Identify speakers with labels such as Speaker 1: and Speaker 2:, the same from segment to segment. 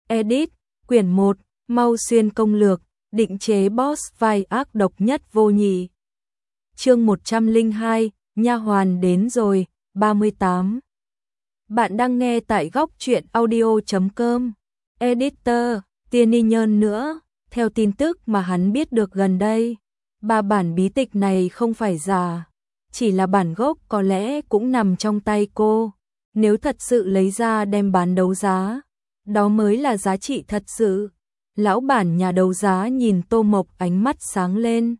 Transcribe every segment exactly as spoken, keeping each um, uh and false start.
Speaker 1: Edit, quyển một, Mau Xuyên công lược, định chế boss vai ác độc nhất vô nhị. Chương một trăm lẻ hai, nha hoàn đến rồi, ba mươi tám. Bạn đang nghe tại góc truyện audio chấm com. Editor, Tiên Y Nhơn nữa, theo tin tức mà hắn biết được gần đây, ba bản bí tịch này không phải giả, chỉ là bản gốc có lẽ cũng nằm trong tay cô. Nếu thật sự lấy ra đem bán đấu giá, đó mới là giá trị thật sự. Lão bản nhà đấu giá nhìn Tô Mộc ánh mắt sáng lên.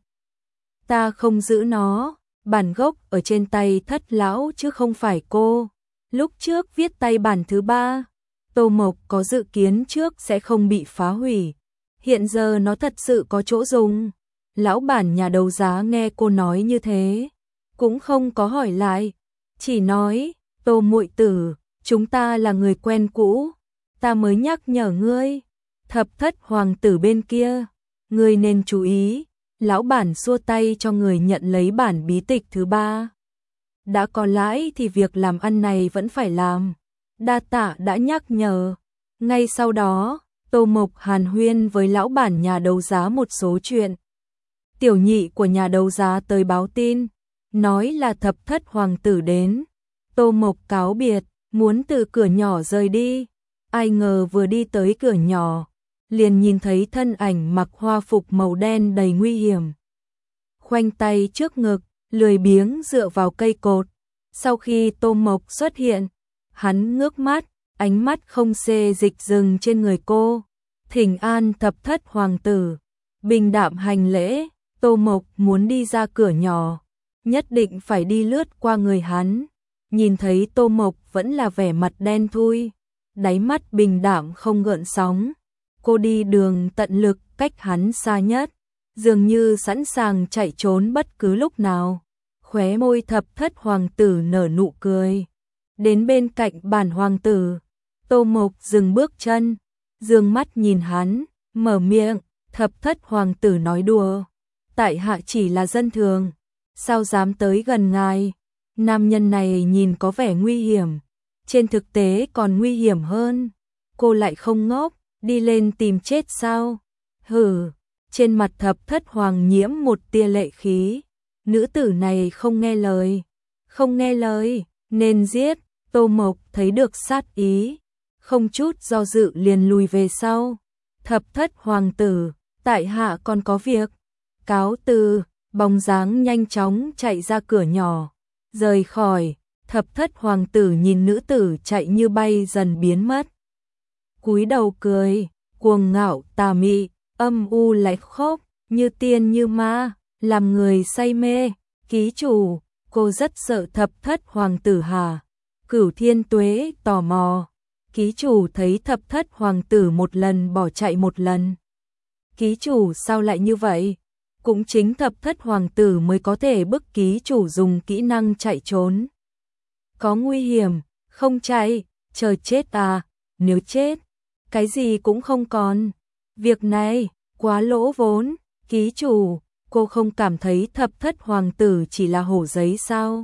Speaker 1: Ta không giữ nó, bản gốc ở trên tay Thất lão chứ không phải cô. Lúc trước viết tay bản thứ ba, Tô Mộc có dự kiến trước sẽ không bị phá hủy. Hiện giờ nó thật sự có chỗ dùng. Lão bản nhà đấu giá nghe cô nói như thế, cũng không có hỏi lại, chỉ nói: Tô muội tử, chúng ta là người quen cũ, ta mới nhắc nhở ngươi. Thập thất hoàng tử bên kia, ngươi nên chú ý. Lão bản xua tay cho người nhận lấy bản bí tịch thứ ba. Đã có lãi thì việc làm ăn này vẫn phải làm. Đa tạ đã nhắc nhở. Ngay sau đó, Tô Mộc hàn huyên với lão bản nhà đấu giá một số chuyện. Tiểu nhị của nhà đấu giá tới báo tin, nói là thập thất hoàng tử đến. Tô Mộc cáo biệt, muốn từ cửa nhỏ rời đi. Ai ngờ vừa đi tới cửa nhỏ, liền nhìn thấy thân ảnh mặc hoa phục màu đen đầy nguy hiểm. Khoanh tay trước ngực, lười biếng dựa vào cây cột. Sau khi Tô Mộc xuất hiện, hắn ngước mắt, ánh mắt không xê dịch dừng trên người cô. Thỉnh an thập thất hoàng tử. Bình đạm hành lễ. Tô Mộc muốn đi ra cửa nhỏ, nhất định phải đi lướt qua người hắn. Nhìn thấy Tô Mộc vẫn là vẻ mặt đen thui, đáy mắt bình đạm không gợn sóng. Cô đi đường tận lực cách hắn xa nhất, dường như sẵn sàng chạy trốn bất cứ lúc nào. Khóe môi thập thất hoàng tử nở nụ cười. Đến bên cạnh bản hoàng tử, Tô Mộc dừng bước chân, dương mắt nhìn hắn, mở miệng. Thập thất hoàng tử nói đùa, tại hạ chỉ là dân thường, sao dám tới gần ngài. Nam nhân này nhìn có vẻ nguy hiểm, trên thực tế còn nguy hiểm hơn. Cô lại không ngốc, đi lên tìm chết sao? Hừ. Trên mặt thập thất hoàng nhiễm một tia lệ khí. Nữ tử này không nghe lời, không nghe lời, nên giết. Tô Mộc thấy được sát ý, không chút do dự liền lùi về sau. Thập thất hoàng tử, tại hạ còn có việc. Cáo từ. Bóng dáng nhanh chóng chạy ra cửa nhỏ, rời khỏi. Thập thất hoàng tử nhìn nữ tử chạy như bay dần biến mất, cúi đầu cười, cuồng ngạo tà mị, âm u lạnh khốc, như tiên như ma, làm người say mê. Ký chủ, cô rất sợ thập thất hoàng tử hả? Cửu Thiên Tuế tò mò. Ký chủ thấy thập thất hoàng tử một lần bỏ chạy một lần. Ký chủ sao lại như vậy? Cũng chính thập thất hoàng tử mới có thể bức ký chủ dùng kỹ năng chạy trốn. Có nguy hiểm, không chạy, chờ chết à? Nếu chết, cái gì cũng không còn. Việc này, quá lỗ vốn. Ký chủ, cô không cảm thấy thập thất hoàng tử chỉ là hổ giấy sao?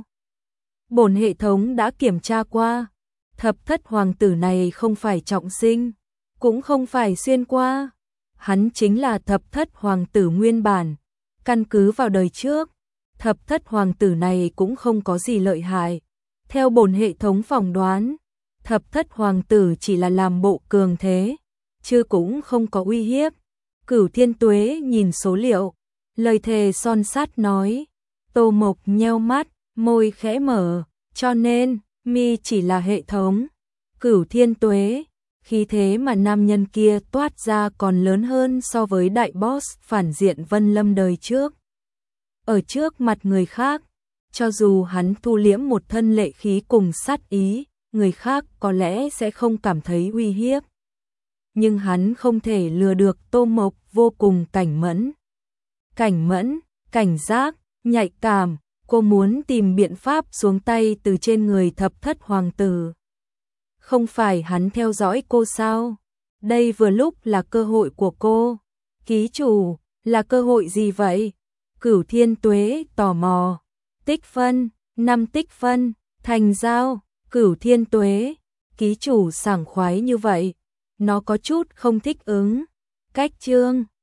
Speaker 1: Bổn hệ thống đã kiểm tra qua. Thập thất hoàng tử này không phải trọng sinh, cũng không phải xuyên qua. Hắn chính là thập thất hoàng tử nguyên bản. Căn cứ vào đời trước, thập thất hoàng tử này cũng không có gì lợi hại. Theo bổn hệ thống phỏng đoán, thập thất hoàng tử chỉ là làm bộ cường thế, chứ cũng không có uy hiếp. Cửu Thiên Tuế nhìn số liệu, lời thề son sắt nói. Tô Mộc nheo mắt, môi khẽ mở, cho nên, mi chỉ là hệ thống. Cửu Thiên Tuế, khí thế mà nam nhân kia toát ra còn lớn hơn so với đại boss phản diện Vân Lâm đời trước. Ở trước mặt người khác, cho dù hắn thu liễm một thân lệ khí cùng sát ý, người khác có lẽ sẽ không cảm thấy uy hiếp. Nhưng hắn không thể lừa được Tô Mộc vô cùng cảnh mẫn. Cảnh mẫn, cảnh giác, nhạy cảm, cô muốn tìm biện pháp xuống tay từ trên người thập thất hoàng tử. Không phải hắn theo dõi cô sao? Đây vừa lúc là cơ hội của cô. Ký chủ, là cơ hội gì vậy? Cửu Thiên Tuế tò mò. Tích phân, năm tích phân, thành giao. Cửu Thiên Tuế, ký chủ sảng khoái như vậy. nó có chút không thích ứng. Cách chương